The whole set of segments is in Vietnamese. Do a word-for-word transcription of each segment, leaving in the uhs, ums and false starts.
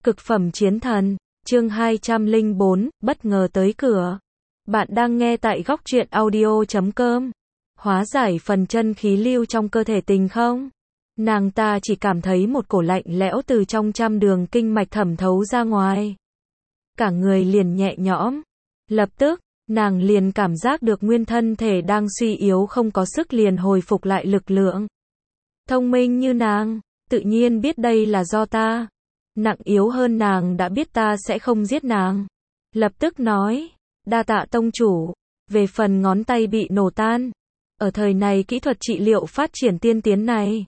Cực phẩm chiến thần, chương hai trăm lẻ bốn, bất ngờ tới cửa. Bạn đang nghe tại góc truyện audio chấm com. Hóa giải phần chân khí lưu trong cơ thể Tình không? Nàng ta chỉ cảm thấy một cổ lạnh lẽo từ trong trăm đường kinh mạch thẩm thấu ra ngoài. Cả người liền nhẹ nhõm. Lập tức, nàng liền cảm giác được nguyên thân thể đang suy yếu không có sức liền hồi phục lại lực lượng. Thông minh như nàng, tự nhiên biết đây là do ta. Nặng yếu hơn nàng đã biết ta sẽ không giết nàng. Lập tức nói, đa tạ tông chủ. Về phần ngón tay bị nổ tan, ở thời này kỹ thuật trị liệu phát triển tiên tiến này,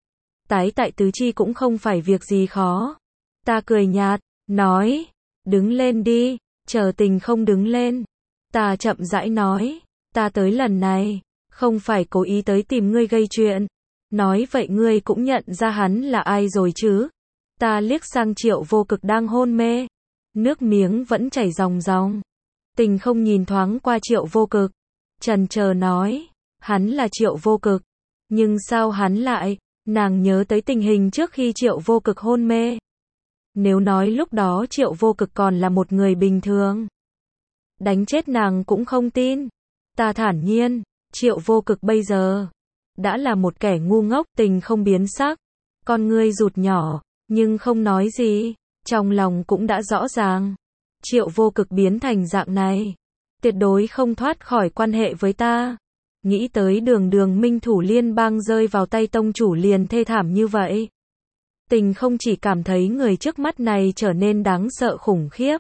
tái tại tứ chi cũng không phải việc gì khó. Ta cười nhạt, nói, đứng lên đi. Chờ Tình không đứng lên, ta chậm rãi nói, ta tới lần này, không phải cố ý tới tìm ngươi gây chuyện. Nói vậy ngươi cũng nhận ra hắn là ai rồi chứ? Ta liếc sang Triệu Vô Cực đang hôn mê, nước miếng vẫn chảy ròng ròng. Tình không nhìn thoáng qua Triệu Vô Cực, chần chờ nói, hắn là Triệu Vô Cực, nhưng sao hắn lại? Nàng nhớ tới tình hình trước khi Triệu Vô Cực hôn mê. Nếu nói lúc đó Triệu Vô Cực còn là một người bình thường, đánh chết nàng cũng không tin. Ta thản nhiên, Triệu Vô Cực bây giờ đã là một kẻ ngu ngốc. Tình không biến sắc, con ngươi rụt nhỏ, nhưng không nói gì, trong lòng cũng đã rõ ràng. Triệu Vô Cực biến thành dạng này, tuyệt đối không thoát khỏi quan hệ với ta. Nghĩ tới đường đường minh thủ liên bang rơi vào tay tông chủ liền thê thảm như vậy. Tình không chỉ cảm thấy người trước mắt này trở nên đáng sợ khủng khiếp.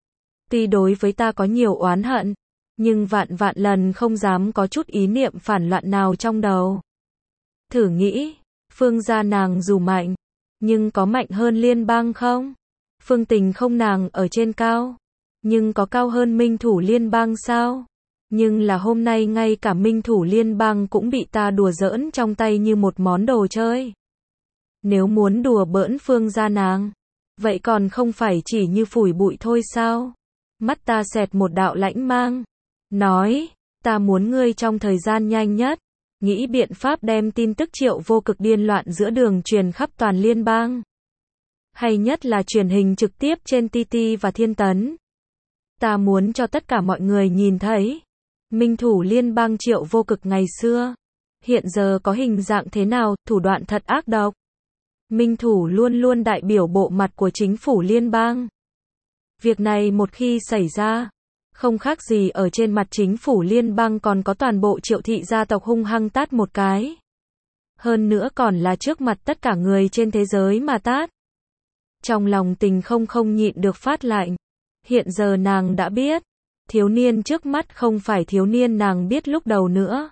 Tuy đối với ta có nhiều oán hận, nhưng vạn vạn lần không dám có chút ý niệm phản loạn nào trong đầu. Thử nghĩ, Phương gia nàng dù mạnh, nhưng có mạnh hơn liên bang không? Phương Tình không nàng ở trên cao, nhưng có cao hơn minh thủ liên bang sao? Nhưng là hôm nay ngay cả minh thủ liên bang cũng bị ta đùa giỡn trong tay như một món đồ chơi. Nếu muốn đùa bỡn Phương gia nàng, vậy còn không phải chỉ như phủi bụi thôi sao? Mắt ta xẹt một đạo lãnh mang, nói, ta muốn ngươi trong thời gian nhanh nhất, nghĩ biện pháp đem tin tức Triệu Vô Cực điên loạn giữa đường truyền khắp toàn liên bang. Hay nhất là truyền hình trực tiếp trên tê tê và Thiên Tấn. Ta muốn cho tất cả mọi người nhìn thấy, minh thủ liên bang Triệu Vô Cực ngày xưa, hiện giờ có hình dạng thế nào, thủ đoạn thật ác độc. Minh thủ luôn luôn đại biểu bộ mặt của chính phủ liên bang. Việc này một khi xảy ra, không khác gì ở trên mặt chính phủ liên bang còn có toàn bộ Triệu thị gia tộc hung hăng tát một cái. Hơn nữa còn là trước mặt tất cả người trên thế giới mà tát. Trong lòng Tình không không nhịn được phát lạnh. Hiện giờ nàng đã biết, thiếu niên trước mắt không phải thiếu niên nàng biết lúc đầu nữa.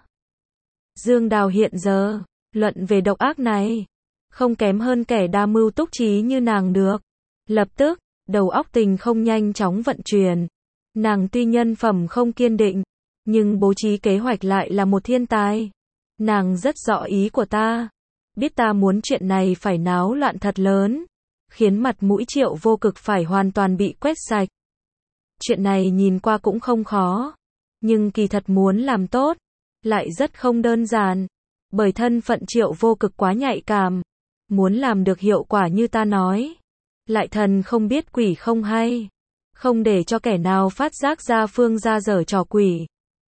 Dương Đào hiện giờ, luận về độc ác này, không kém hơn kẻ đa mưu túc trí như nàng được. Lập tức, đầu óc Tình không nhanh chóng vận chuyển. Nàng tuy nhân phẩm không kiên định, nhưng bố trí kế hoạch lại là một thiên tài. Nàng rất rõ ý của ta, biết ta muốn chuyện này phải náo loạn thật lớn, khiến mặt mũi Triệu Vô Cực phải hoàn toàn bị quét sạch. Chuyện này nhìn qua cũng không khó, nhưng kỳ thật muốn làm tốt, lại rất không đơn giản. Bởi thân phận Triệu Vô Cực quá nhạy cảm, muốn làm được hiệu quả như ta nói, lại thần không biết quỷ không hay, không để cho kẻ nào phát giác ra Phương gia giở trò quỷ.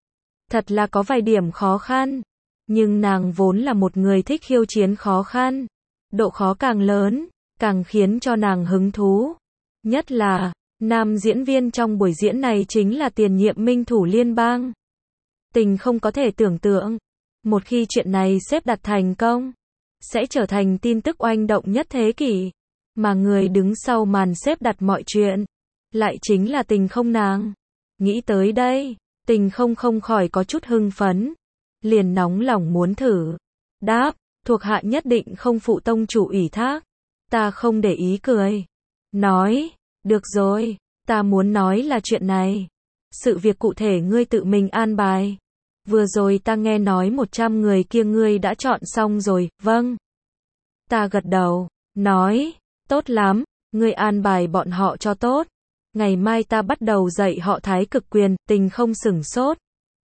Thật là có vài điểm khó khăn, nhưng nàng vốn là một người thích khiêu chiến khó khăn. Độ khó càng lớn, càng khiến cho nàng hứng thú. Nhất là, nam diễn viên trong buổi diễn này chính là tiền nhiệm minh thủ liên bang. Tình không có thể tưởng tượng, một khi chuyện này xếp đặt thành công, sẽ trở thành tin tức oanh động nhất thế kỷ. Mà người đứng sau màn xếp đặt mọi chuyện, lại chính là Tình không nàng. Nghĩ tới đây, Tình không không khỏi có chút hưng phấn, liền nóng lòng muốn thử. Đáp, thuộc hạ nhất định không phụ tông chủ ủy thác. Ta không để ý cười, nói, được rồi, ta muốn nói là chuyện này. Sự việc cụ thể ngươi tự mình an bài. Vừa rồi ta nghe nói một trăm người kia ngươi đã chọn xong rồi. Vâng. Ta gật đầu, nói, tốt lắm, ngươi an bài bọn họ cho tốt. Ngày mai ta bắt đầu dạy họ thái cực quyền. Tình không sửng sốt,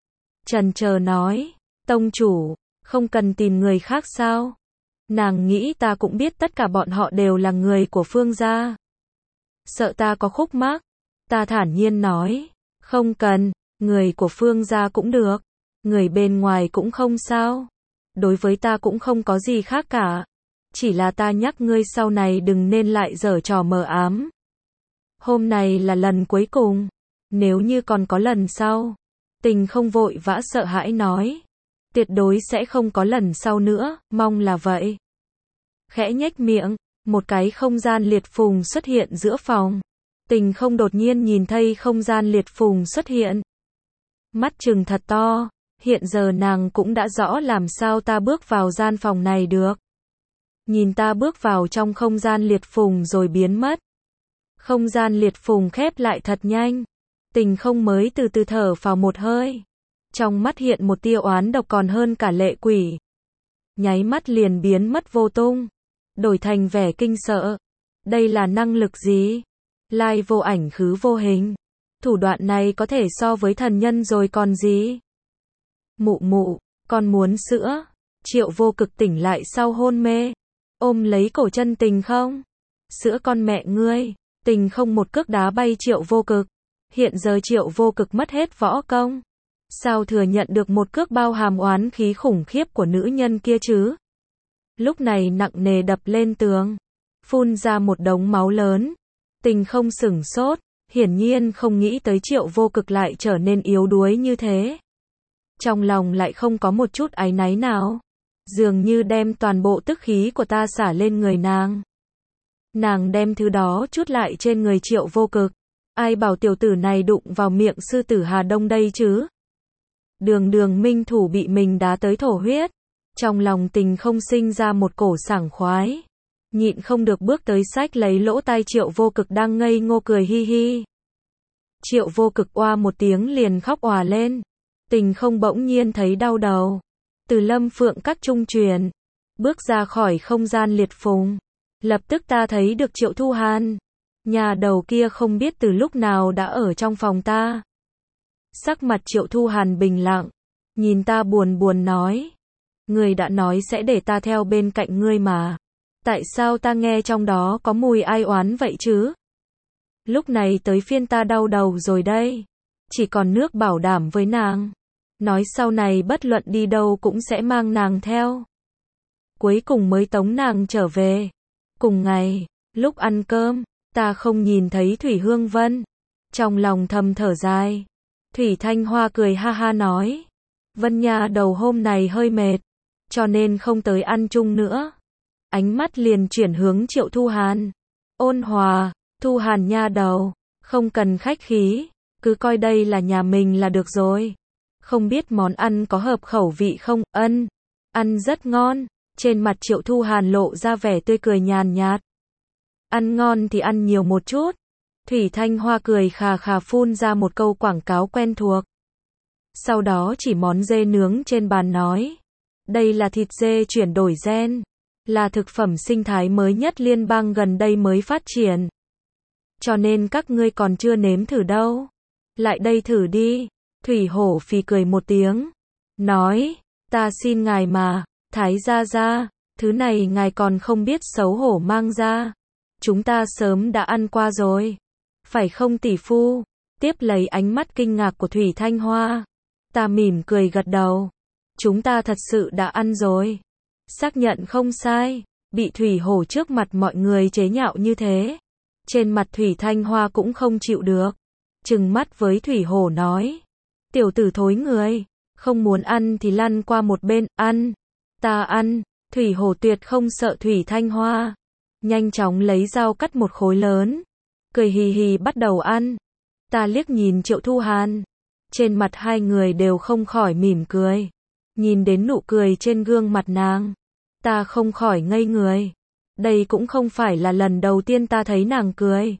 chần chờ nói, tông chủ, không cần tìm người khác sao? Nàng nghĩ ta cũng biết tất cả bọn họ đều là người của Phương gia. sợ ta có khúc mắc. Ta thản nhiên nói, không cần, người của Phương gia cũng được, người bên ngoài cũng không sao. Đối với ta cũng không có gì khác cả. Chỉ là ta nhắc ngươi sau này đừng nên lại giở trò mờ ám. Hôm này là lần cuối cùng. Nếu như còn có lần sau. Tình không vội vã sợ hãi nói. Tuyệt đối sẽ không có lần sau nữa, mong là vậy. Khẽ nhếch miệng, một cái không gian liệt phùng xuất hiện giữa phòng. Tình không đột nhiên nhìn thấy không gian liệt phùng xuất hiện. Mắt trừng thật to, hiện giờ nàng cũng đã rõ làm sao ta bước vào gian phòng này được. Nhìn ta bước vào trong không gian liệt phùng rồi biến mất. Không gian liệt phùng khép lại thật nhanh. Tình không mới từ từ thở vào một hơi. Trong mắt hiện một tia oán độc còn hơn cả lệ quỷ. Nháy mắt liền biến mất vô tung. Đổi thành vẻ kinh sợ. Đây là năng lực gì? Lai vô ảnh khứ vô hình. Thủ đoạn này có thể so với thần nhân rồi còn gì? Mụ mụ, con muốn sữa. Triệu Vô Cực tỉnh lại sau hôn mê. Ôm lấy cổ chân Tình không. Sữa con mẹ ngươi. Tình không một cước đá bay Triệu Vô Cực. Hiện giờ Triệu Vô Cực mất hết võ công. Sao thừa nhận được một cước bao hàm oán khí khủng khiếp của nữ nhân kia chứ? Lúc này nặng nề đập lên tường. Phun ra một đống máu lớn. Tình không sửng sốt. Hiển nhiên không nghĩ tới Triệu Vô Cực lại trở nên yếu đuối như thế. Trong lòng lại không có một chút áy náy nào. Dường như đem toàn bộ tức khí của ta xả lên người nàng. Nàng đem thứ đó trút lại trên người Triệu Vô Cực. Ai bảo tiểu tử này đụng vào miệng sư tử Hà Đông đây chứ? Đường đường minh thủ bị mình đá tới thổ huyết. Trong lòng tình không sinh ra một cổ sảng khoái. Nhịn không được bước tới xách lấy lỗ tai Triệu Vô Cực đang ngây ngô cười hi hi. Triệu Vô Cực oa một tiếng liền khóc òa lên. Tình không bỗng nhiên thấy đau đầu. Từ Lâm Phượng Các trung truyền. Bước ra khỏi không gian liệt phùng. Lập tức ta thấy được Triệu Thu Hàn. Nhà đầu kia không biết từ lúc nào đã ở trong phòng ta. Sắc mặt Triệu Thu Hàn bình lặng. Nhìn ta buồn buồn nói. Ngươi đã nói sẽ để ta theo bên cạnh ngươi mà. Tại sao ta nghe trong đó có mùi ai oán vậy chứ? Lúc này tới phiên ta đau đầu rồi đây. Chỉ còn nước bảo đảm với nàng. Nói sau này bất luận đi đâu cũng sẽ mang nàng theo. Cuối cùng mới tống nàng trở về. Cùng ngày, lúc ăn cơm, ta không nhìn thấy Thủy Hương Vân. Trong lòng thầm thở dài. Thủy Thanh Hoa cười ha ha nói. Vân nha đầu hôm này hơi mệt. Cho nên không tới ăn chung nữa. Ánh mắt liền chuyển hướng Triệu Thu Hàn. Ôn hòa, Thu Hàn nha đầu. Không cần khách khí. Cứ coi đây là nhà mình là được rồi. Không biết món ăn có hợp khẩu vị không? Ân. Ăn rất ngon. Trên mặt Triệu Thu Hàn lộ ra vẻ tươi cười nhàn nhạt. Ăn ngon thì ăn nhiều một chút. Thủy Thanh Hoa cười khà khà phun ra một câu quảng cáo quen thuộc. Sau đó chỉ món dê nướng trên bàn nói. Đây là thịt dê chuyển đổi gen. Là thực phẩm sinh thái mới nhất liên bang gần đây mới phát triển. Cho nên các ngươi còn chưa nếm thử đâu. Lại đây thử đi. Thủy Hổ phì cười một tiếng. Nói, ta xin ngài mà, Thái gia gia, thứ này ngài còn không biết xấu hổ mang ra. Chúng ta sớm đã ăn qua rồi. Phải không tỷ phu? Tiếp lấy ánh mắt kinh ngạc của Thủy Thanh Hoa. Ta mỉm cười gật đầu. Chúng ta thật sự đã ăn rồi. Xác nhận không sai. Bị Thủy Hổ trước mặt mọi người chế nhạo như thế. Trên mặt Thủy Thanh Hoa cũng không chịu được. Trừng mắt với Thủy Hổ nói. Tiểu tử thối người. Không muốn ăn thì lăn qua một bên, ăn. Ta ăn. Thủy Hổ tuyệt không sợ Thủy Thanh Hoa. Nhanh chóng lấy dao cắt một khối lớn. Cười hì hì bắt đầu ăn. Ta liếc nhìn Triệu Thu Hàn. Trên mặt hai người đều không khỏi mỉm cười. Nhìn đến nụ cười trên gương mặt nàng. Ta không khỏi ngây người. Đây cũng không phải là lần đầu tiên ta thấy nàng cười.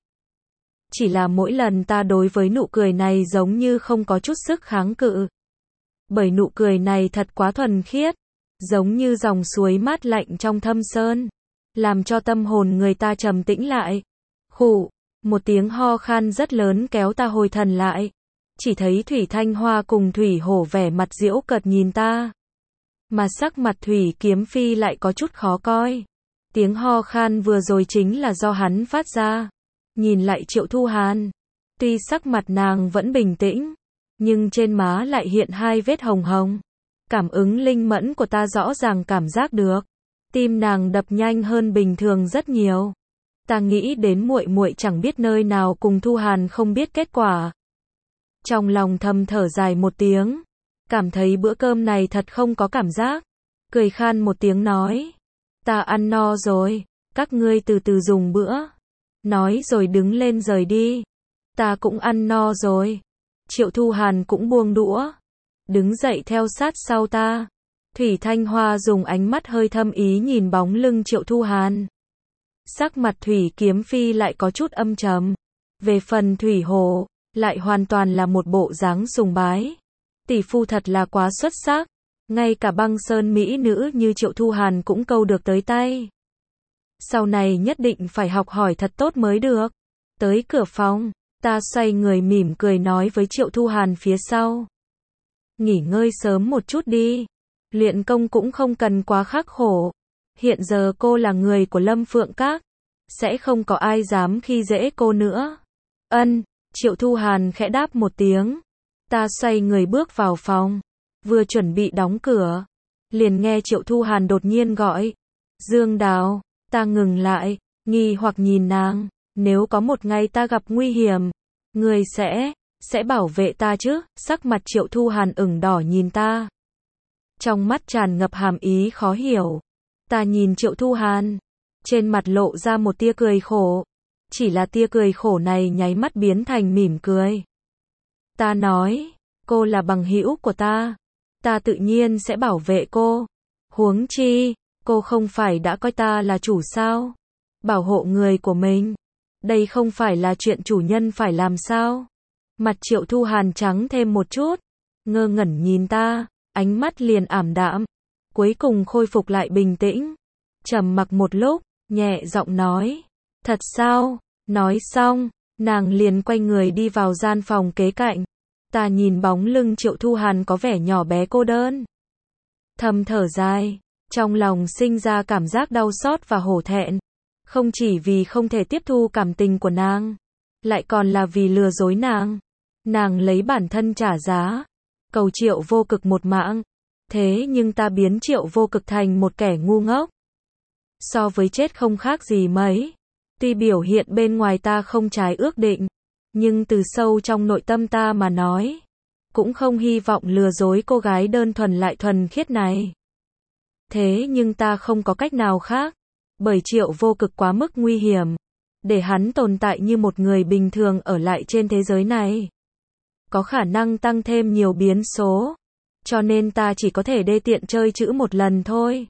Chỉ là mỗi lần ta đối với nụ cười này giống như không có chút sức kháng cự. Bởi nụ cười này thật quá thuần khiết. Giống như dòng suối mát lạnh trong thâm sơn. Làm cho tâm hồn người ta trầm tĩnh lại. Khụ, một tiếng ho khan rất lớn kéo ta hồi thần lại. Chỉ thấy Thủy Thanh Hoa cùng Thủy Hổ vẻ mặt giễu cợt nhìn ta. Mà sắc mặt Thủy Kiếm Phi lại có chút khó coi. Tiếng ho khan vừa rồi chính là do hắn phát ra. nhìn lại Triệu Thu Hàn. Tuy sắc mặt nàng vẫn bình tĩnh, nhưng trên má lại hiện hai vết hồng hồng. Cảm ứng linh mẫn của ta rõ ràng cảm giác được, tim nàng đập nhanh hơn bình thường rất nhiều. Ta nghĩ đến muội muội chẳng biết nơi nào cùng Thu Hàn không biết kết quả. Trong lòng thầm thở dài một tiếng, cảm thấy bữa cơm này thật không có cảm giác. Cười khan một tiếng nói, ta ăn no rồi, các ngươi từ từ dùng bữa. Nói rồi đứng lên rời đi. Ta cũng ăn no rồi. Triệu Thu Hàn cũng buông đũa, đứng dậy theo sát sau ta. Thủy Thanh Hoa dùng ánh mắt hơi thâm ý nhìn bóng lưng Triệu Thu Hàn. Sắc mặt Thủy Kiếm Phi lại có chút âm trầm. Về phần Thủy Hổ, lại hoàn toàn là một bộ dáng sùng bái. Tỷ phu thật là quá xuất sắc, ngay cả băng sơn mỹ nữ như Triệu Thu Hàn cũng câu được tới tay. Sau này nhất định phải học hỏi thật tốt mới được. Tới cửa phòng, ta xoay người mỉm cười nói với Triệu Thu Hàn phía sau. Nghỉ ngơi sớm một chút đi. Luyện công cũng không cần quá khắc khổ. Hiện giờ cô là người của Lâm Phượng Các, sẽ không có ai dám khi dễ cô nữa. Ân, Triệu Thu Hàn khẽ đáp một tiếng. Ta xoay người bước vào phòng, vừa chuẩn bị đóng cửa, liền nghe Triệu Thu Hàn đột nhiên gọi. Dương Đào, ta ngừng lại, nghi hoặc nhìn nàng. Nếu có một ngày ta gặp nguy hiểm, người sẽ, sẽ bảo vệ ta chứ? Sắc mặt Triệu Thu Hàn ửng đỏ nhìn ta, trong mắt tràn ngập hàm ý khó hiểu. Ta nhìn Triệu Thu Hàn, trên mặt lộ ra một tia cười khổ. Chỉ là tia cười khổ này nháy mắt biến thành mỉm cười. Ta nói, cô là bằng hữu của ta, ta tự nhiên sẽ bảo vệ cô. Huống chi, cô không phải đã coi ta là chủ sao? Bảo hộ người của mình, đây không phải là chuyện chủ nhân phải làm sao? Mặt Triệu Thu Hàn trắng thêm một chút, ngơ ngẩn nhìn ta, ánh mắt liền ảm đạm, cuối cùng khôi phục lại bình tĩnh. Trầm mặc một lúc, nhẹ giọng nói, thật sao? Nói xong, nàng liền quay người đi vào gian phòng kế cạnh. Ta nhìn bóng lưng Triệu Thu Hàn có vẻ nhỏ bé cô đơn, thầm thở dài, trong lòng sinh ra cảm giác đau xót và hổ thẹn. Không chỉ vì không thể tiếp thu cảm tình của nàng, lại còn là vì lừa dối nàng. Nàng lấy bản thân trả giá, cầu Triệu Vô Cực một mạng. Thế nhưng ta biến Triệu Vô Cực thành một kẻ ngu ngốc, so với chết không khác gì mấy. Tuy biểu hiện bên ngoài ta không trái ước định, nhưng từ sâu trong nội tâm ta mà nói, cũng không hy vọng lừa dối cô gái đơn thuần lại thuần khiết này. Thế nhưng ta không có cách nào khác, bởi Triệu Vô Cực quá mức nguy hiểm, để hắn tồn tại như một người bình thường ở lại trên thế giới này, có khả năng tăng thêm nhiều biến số, cho nên ta chỉ có thể đê tiện chơi chữ một lần thôi.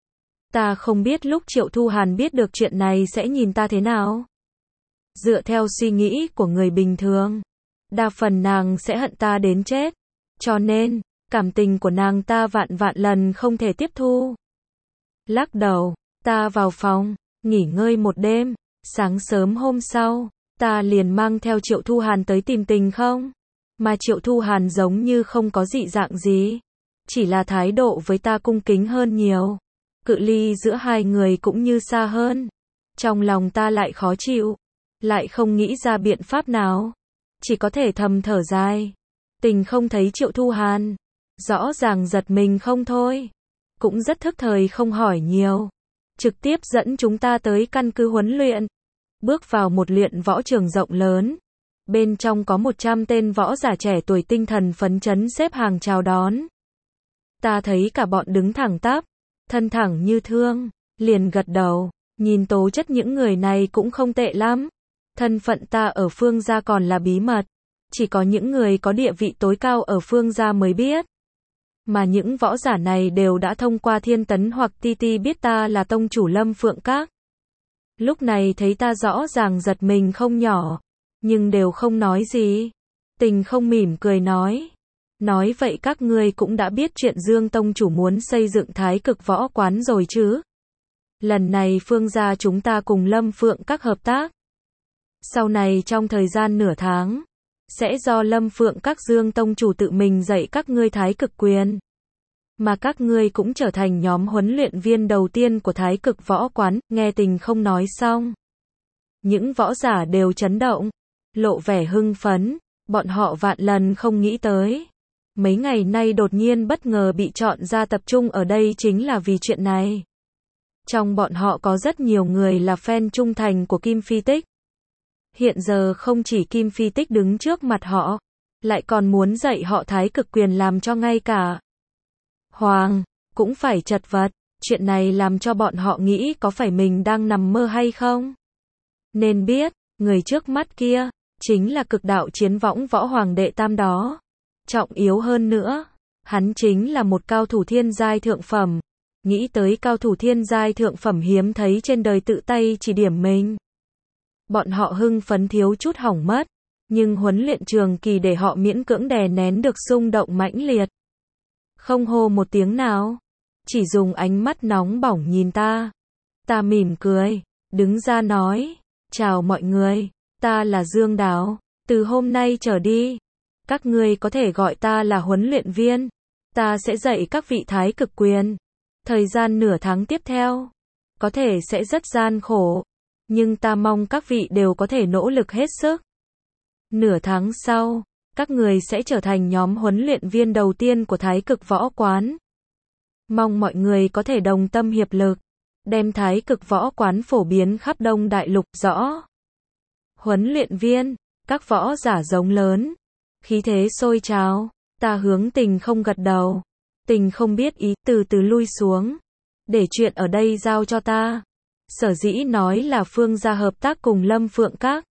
Ta không biết lúc Triệu Thu Hàn biết được chuyện này sẽ nhìn ta thế nào. Dựa theo suy nghĩ của người bình thường, đa phần nàng sẽ hận ta đến chết, cho nên, cảm tình của nàng ta vạn vạn lần không thể tiếp thu. Lắc đầu, ta vào phòng, nghỉ ngơi một đêm. Sáng sớm hôm sau, ta liền mang theo Triệu Thu Hàn tới tìm Tình Không. Mà Triệu Thu Hàn giống như không có dị dạng gì, chỉ là thái độ với ta cung kính hơn nhiều. Cự ly giữa hai người cũng như xa hơn. Trong lòng ta lại khó chịu, lại không nghĩ ra biện pháp nào, chỉ có thể thầm thở dài. Tình Không thấy Triệu Thu Hàn, rõ ràng giật mình không thôi, cũng rất thức thời không hỏi nhiều, trực tiếp dẫn chúng ta tới căn cứ huấn luyện. Bước vào một luyện võ trường rộng lớn, bên trong có một trăm tên võ giả trẻ tuổi tinh thần phấn chấn xếp hàng chào đón. Ta thấy cả bọn đứng thẳng tắp, thân thẳng như thương, liền gật đầu, nhìn tố chất những người này cũng không tệ lắm. Thân phận ta ở Phương gia còn là bí mật, chỉ có những người có địa vị tối cao ở Phương gia mới biết. Mà những võ giả này đều đã thông qua Thiên Tấn hoặc Ti Ti biết ta là tông chủ Lâm Phượng Các. Lúc này thấy ta rõ ràng giật mình không nhỏ, nhưng đều không nói gì. Tình Không mỉm cười nói, nói vậy các ngươi cũng đã biết chuyện Dương tông chủ muốn xây dựng Thái Cực Võ Quán rồi chứ? Lần này Phương gia chúng ta cùng Lâm Phượng Các hợp tác. Sau này trong thời gian nửa tháng, sẽ do Lâm Phượng Các Dương tông chủ tự mình dạy các ngươi Thái Cực quyền. Mà các ngươi cũng trở thành nhóm huấn luyện viên đầu tiên của Thái Cực Võ Quán. Nghe Tình Không nói xong, Những võ giả đều chấn động, lộ vẻ hưng phấn, bọn họ vạn lần không nghĩ tới. Mấy ngày nay đột nhiên bất ngờ bị chọn ra tập trung ở đây chính là vì chuyện này. Trong bọn họ có rất nhiều người là fan trung thành của Kim Phi Tích. Hiện giờ không chỉ Kim Phi Tích đứng trước mặt họ, lại còn muốn dạy họ thái cực quyền làm cho ngay cả Hoàng cũng phải chật vật. Chuyện này làm cho bọn họ nghĩ có phải mình đang nằm mơ hay không. Nên biết, người trước mắt kia chính là cực đạo chiến võng võ hoàng đệ tam đó. Trọng yếu hơn nữa, hắn chính là một cao thủ thiên giai thượng phẩm. Nghĩ tới cao thủ thiên giai thượng phẩm hiếm thấy trên đời tự tay chỉ điểm mình. Bọn họ hưng phấn thiếu chút hỏng mất, nhưng huấn luyện trường kỳ để họ miễn cưỡng đè nén được xung động mãnh liệt. Không hô một tiếng nào, chỉ dùng ánh mắt nóng bỏng nhìn ta. Ta mỉm cười, đứng ra nói, chào mọi người, ta là Dương Đào, từ hôm nay trở đi, các ngươi có thể gọi ta là huấn luyện viên, ta sẽ dạy các vị thái cực quyền. Thời gian nửa tháng tiếp theo, có thể sẽ rất gian khổ, nhưng ta mong các vị đều có thể nỗ lực hết sức. Nửa tháng sau, các người sẽ trở thành nhóm huấn luyện viên đầu tiên của Thái Cực Võ Quán. Mong mọi người có thể đồng tâm hiệp lực, đem Thái Cực Võ Quán phổ biến khắp Đông Đại Lục. Rõ. Huấn luyện viên, các võ giả giống lớn, khí thế sôi trào. Ta hướng Tình không gật đầu. Tình không biết ý, từ từ lui xuống, để chuyện ở đây giao cho ta. Sở dĩ nói là Phương gia hợp tác cùng Lâm Phượng Các,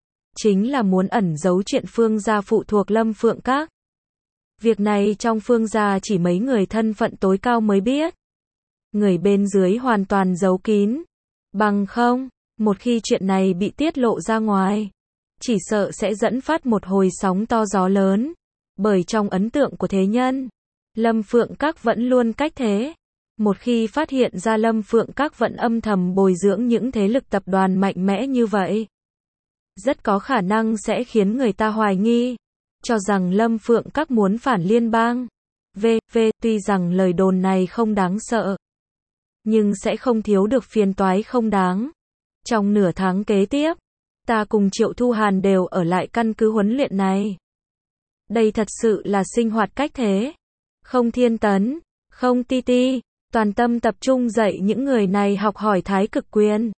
chính là muốn ẩn giấu chuyện Phương gia phụ thuộc Lâm Phượng Các. Việc này trong Phương gia chỉ mấy người thân phận tối cao mới biết. Người bên dưới hoàn toàn giấu kín. Bằng không, một khi chuyện này bị tiết lộ ra ngoài, chỉ sợ sẽ dẫn phát một hồi sóng to gió lớn. Bởi trong ấn tượng của thế nhân, Lâm Phượng Các vẫn luôn cách thế. Một khi phát hiện ra Lâm Phượng Các vẫn âm thầm bồi dưỡng những thế lực tập đoàn mạnh mẽ như vậy, rất có khả năng sẽ khiến người ta hoài nghi, cho rằng Lâm Phượng Các muốn phản liên bang. V. V. Tuy rằng lời đồn này không đáng sợ, nhưng sẽ không thiếu được phiền toái không đáng. Trong nửa tháng kế tiếp, ta cùng Triệu Thu Hàn đều ở lại căn cứ huấn luyện này. Đây thật sự là sinh hoạt cách thế. Không thiên tấn, không ti ti, toàn tâm tập trung dạy những người này học hỏi thái cực quyền.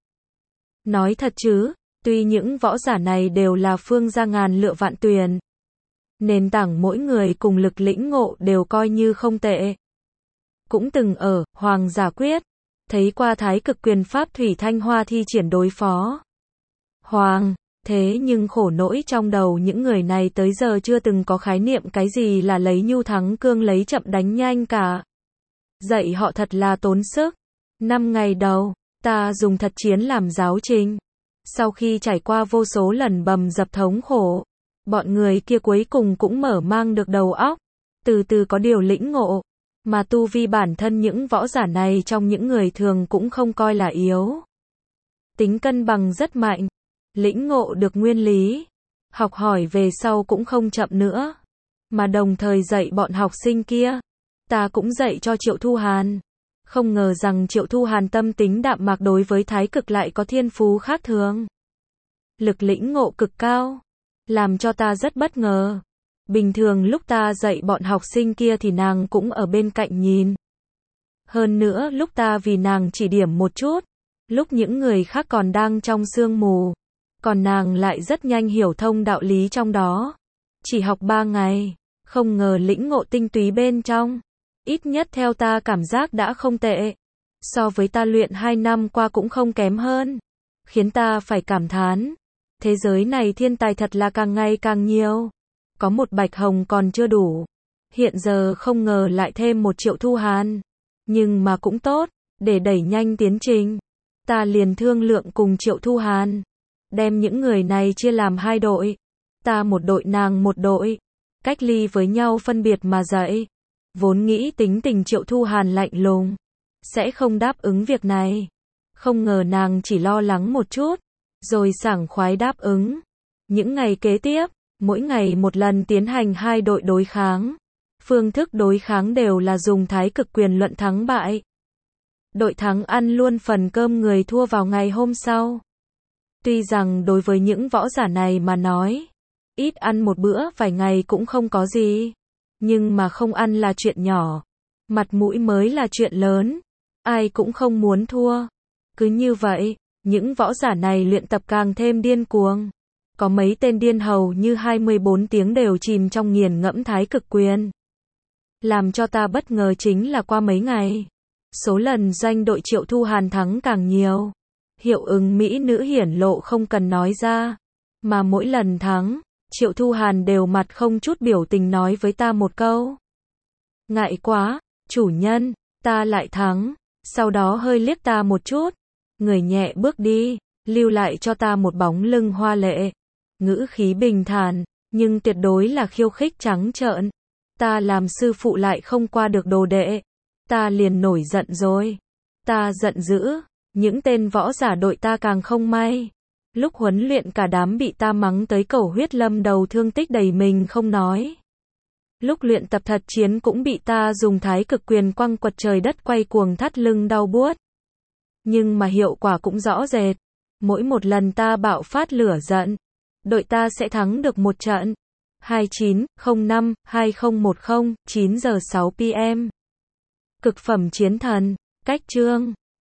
Nói thật chứ, tuy những võ giả này đều là Phương gia ngàn lựa vạn tuyển, nền tảng mỗi người cùng lực lĩnh ngộ đều coi như không tệ. Cũng từng ở Hoàng Giả Quyết thấy qua thái cực quyền pháp Thủy Thanh Hoa thi triển đối phó Hoàng. Thế nhưng khổ nỗi trong đầu những người này tới giờ chưa từng có khái niệm cái gì là lấy nhu thắng cương, lấy chậm đánh nhanh cả. Dạy họ thật là tốn sức. Năm ngày đầu, ta dùng thật chiến làm giáo trình. Sau khi trải qua vô số lần bầm dập thống khổ, bọn người kia cuối cùng cũng mở mang được đầu óc, từ từ có điều lĩnh ngộ. Mà tu vi bản thân những võ giả này trong những người thường cũng không coi là yếu. Tính cân bằng rất mạnh. Lĩnh ngộ được nguyên lý, học hỏi về sau cũng không chậm nữa, mà đồng thời dạy bọn học sinh kia. Ta cũng dạy cho Triệu Thu Hàn. Không ngờ rằng Triệu Thu Hàn tâm tính đạm mạc đối với thái cực lại có thiên phú khác thường. Lực lĩnh ngộ cực cao, làm cho ta rất bất ngờ. Bình thường lúc ta dạy bọn học sinh kia thì nàng cũng ở bên cạnh nhìn. Hơn nữa lúc ta vì nàng chỉ điểm một chút, lúc những người khác còn đang trong sương mù, còn nàng lại rất nhanh hiểu thông đạo lý trong đó. Chỉ học ba ngày, không ngờ lĩnh ngộ tinh túy bên trong. Ít nhất theo ta cảm giác đã không tệ. So với ta luyện hai năm qua cũng không kém hơn. Khiến ta phải cảm thán. Thế giới này thiên tài thật là càng ngày càng nhiều. Có một Bạch Hồng còn chưa đủ. Hiện giờ không ngờ lại thêm một Triệu Thu Hàn. Nhưng mà cũng tốt, để đẩy nhanh tiến trình. Ta liền thương lượng cùng Triệu Thu Hàn. Đem những người này chia làm hai đội. Ta một đội nàng một đội. Cách ly với nhau phân biệt mà dạy. Vốn nghĩ tính tình Triệu Thu Hàn lạnh lùng, sẽ không đáp ứng việc này. Không ngờ nàng chỉ lo lắng một chút, rồi sảng khoái đáp ứng. Những ngày kế tiếp, mỗi ngày một lần tiến hành hai đội đối kháng. Phương thức đối kháng đều là dùng thái cực quyền luận thắng bại. Đội thắng ăn luôn phần cơm người thua vào ngày hôm sau. Tuy rằng đối với những võ giả này mà nói, ít ăn một bữa vài ngày cũng không có gì. Nhưng mà không ăn là chuyện nhỏ. Mặt mũi mới là chuyện lớn. Ai cũng không muốn thua. Cứ như vậy, những võ giả này luyện tập càng thêm điên cuồng. Có mấy tên điên hầu như hai mươi bốn tiếng đều chìm trong nghiền ngẫm thái cực quyền. Làm cho ta bất ngờ chính là qua mấy ngày, số lần doanh đội Triệu Thu Hàn thắng càng nhiều. Hiệu ứng mỹ nữ hiển lộ không cần nói ra. Mà mỗi lần thắng, Triệu Thu Hàn đều mặt không chút biểu tình nói với ta một câu. Ngại quá, chủ nhân, ta lại thắng. Sau đó hơi liếc ta một chút. Người nhẹ bước đi, lưu lại cho ta một bóng lưng hoa lệ. Ngữ khí bình thản, nhưng tuyệt đối là khiêu khích trắng trợn. Ta làm sư phụ lại không qua được đồ đệ. Ta liền nổi giận rồi. Ta giận dữ, những tên võ giả đội ta càng không may. Lúc huấn luyện cả đám bị ta mắng tới cầu huyết lâm đầu thương tích đầy mình không nói. Lúc luyện tập thật chiến cũng bị ta dùng thái cực quyền quăng quật trời đất quay cuồng thắt lưng đau buốt. Nhưng mà hiệu quả cũng rõ rệt. Mỗi một lần ta bạo phát lửa giận, đội ta sẽ thắng được một trận. hai chín không năm hai không một không, chín giờ sáu p m Cực phẩm chiến thần, cách chương